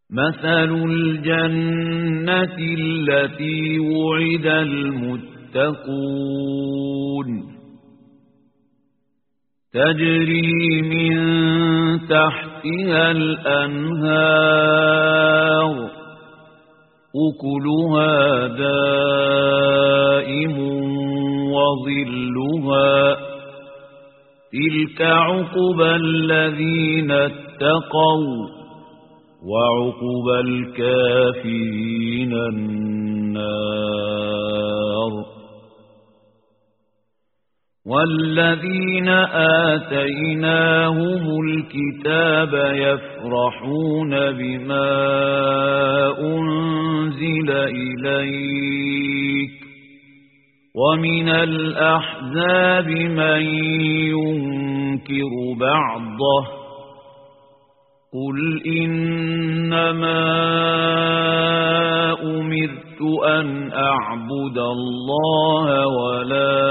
مثل الجنة التي وعد المتقون تجري من تحتها الأنهار أكلها دائم وظلها تلك عقبى الذين اتقوا وعقبى الكافرين النار والذين آتيناهم الكتاب يفرحون بما أنزل إليك ومن الأحزاب من ينكر بعضه قل إنما أمرت أن أعبد الله ولا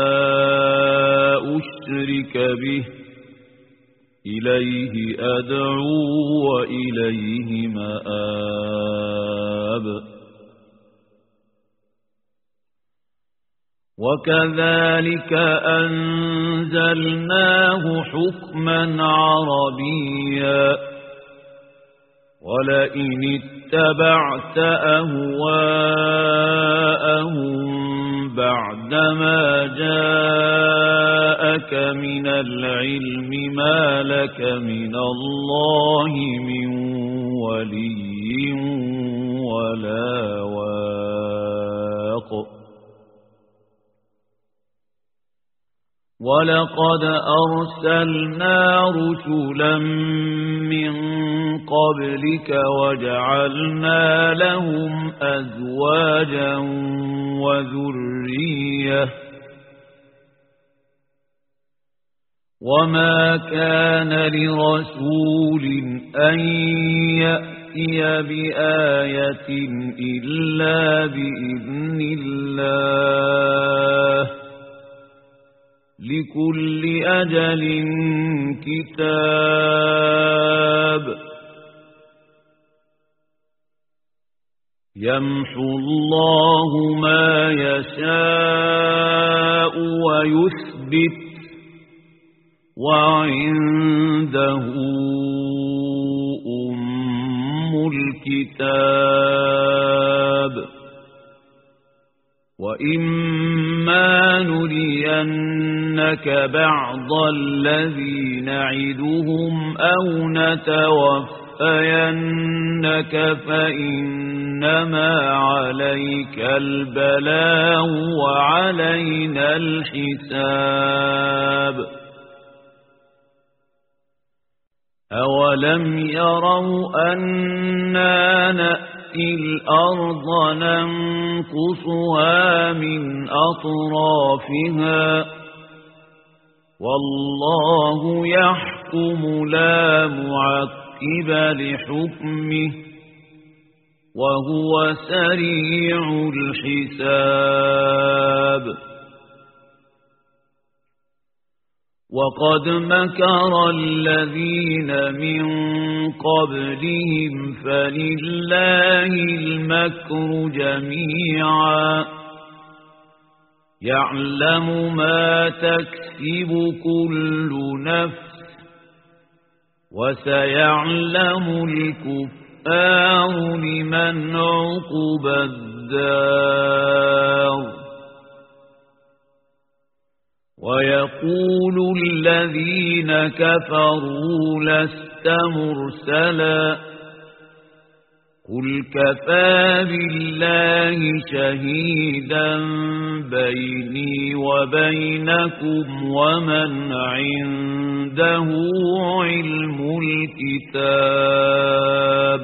أشرك به إليه أدعو وإليه مآب وكذلك أنزلناه حكما عربيا ولئن اتبعت أهواءهم بعدما جاءك من العلم ما لك من الله من ولي ولا واق ولقد أرسلنا رسلا من قبلك وجعلنا لهم أزواجا وذرية وما كان لرسول أن يأتي بآية إلا بإذن الله لكل أجل كتاب يمحو الله ما يشاء ويثبت وعنده أم الكتاب وإما نرينك بعض الذي نعدهم أو نتوفينك فإنما عليك البلاغ وعلينا الحساب أولم يروا أنا نأتي الأرض ننقصها من أطرافها والله يحكم لا معقب لحكمه وهو سريع الحساب وقد مكر الذين من قبلهم فلله المكر جميعا يعلم ما تكسب كل نفس وسيعلم الكفار لمن عقبى الدار ويقول الذين كفروا لست مرسلا قل كفى بالله شهيدا بيني وبينكم ومن عنده علم الكتاب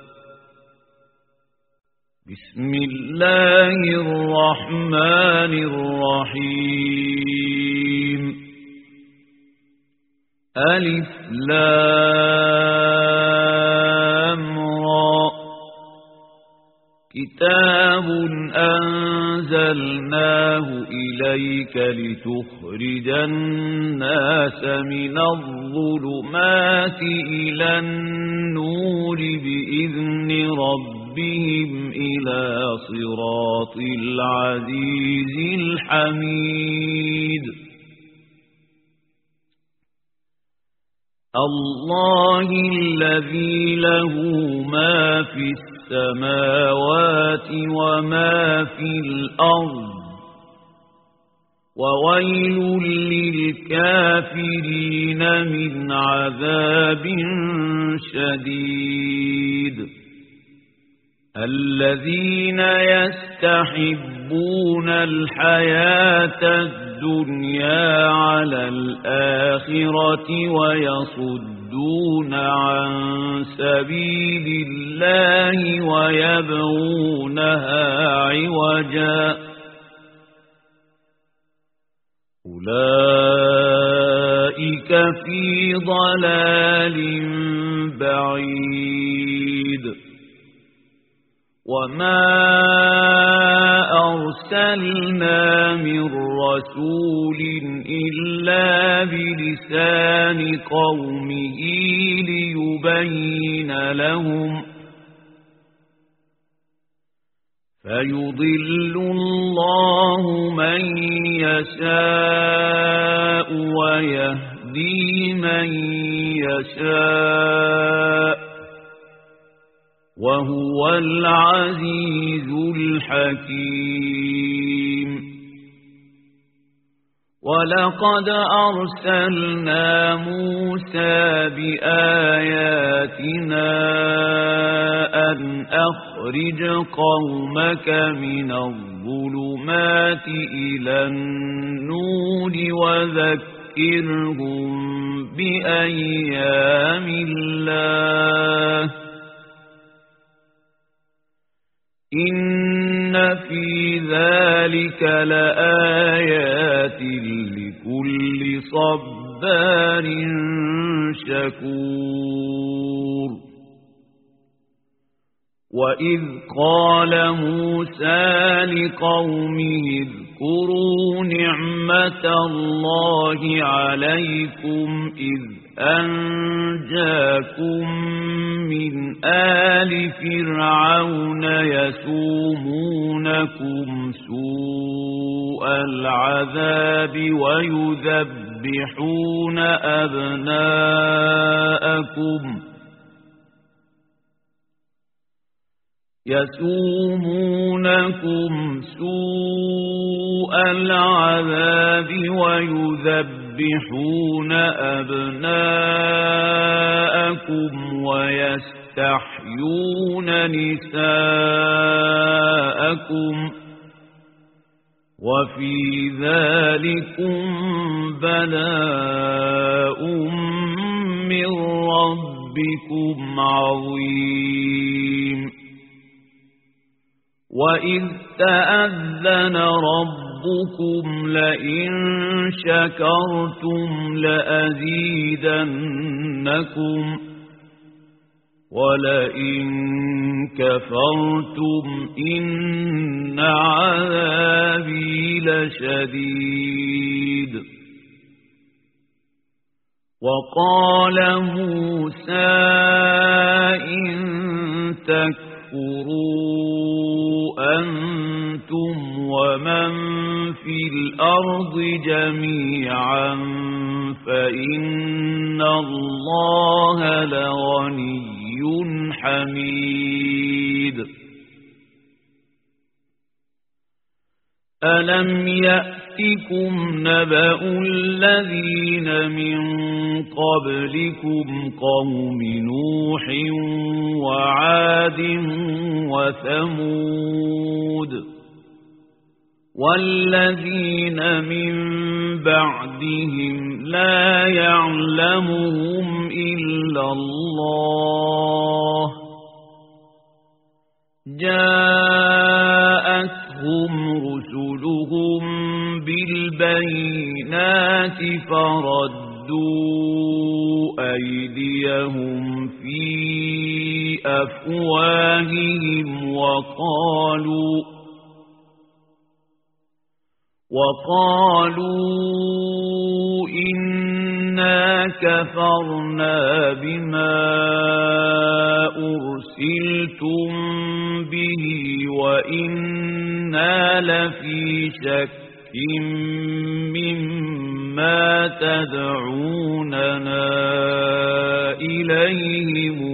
بسم الله الرحمن الرحيم ألف لام را كتاب أنزلناه إليك لتخرج الناس من الظلمات إلى النور بإذن بإذن ربهم إلى صراط العزيز الحميد الله الذي له ما في السماوات وما في الأرض وويل للكافرين من عذاب شديد الذين يستحبون الحياة الدنيا على الآخرة ويصدون عن سبيل الله ويبغونها عوجا أولئك في ضلال بعيد وما أرسلنا من رسول إلا بلسان قومه ليبين لهم فيضل الله من يشاء ويهدي من يشاء وهو العزيز الحكيم ولقد أرسلنا موسى بآياتنا أن أخرج قومك من الظلمات إلى النور وذكرهم بأيام الله إن في ذلك لآيات لكل صبار شكور وإذ قال موسى لقومه اذكروا نعمة الله عليكم إذ أنجاكم من آل فرعون يسومونكم سوء العذاب ويذبحون أبناءكم ويستحيون نساءكم وفي ذلكم بلاء من ربكم عظيم وإذ تأذن ربكم لئن شكرتم لأزيدنكم ولئن كفرتم إن عذابي لشديد وقال موسى إن تكفروا أنتم ومن في الأرض جميعا فإن الله لغني حميد ألم يأتكم نبأ الذين من قبلكم قوم نوح وعاد وثمود والذين من بعدهم لا يعلمهم إلا الله جاءتهم رسلهم بالبينات فردوا أيديهم في أفواههم وقالوا إنا إنا كفرنا بما أرسلتم به وإنا لفي شك مما تدعوننا إليه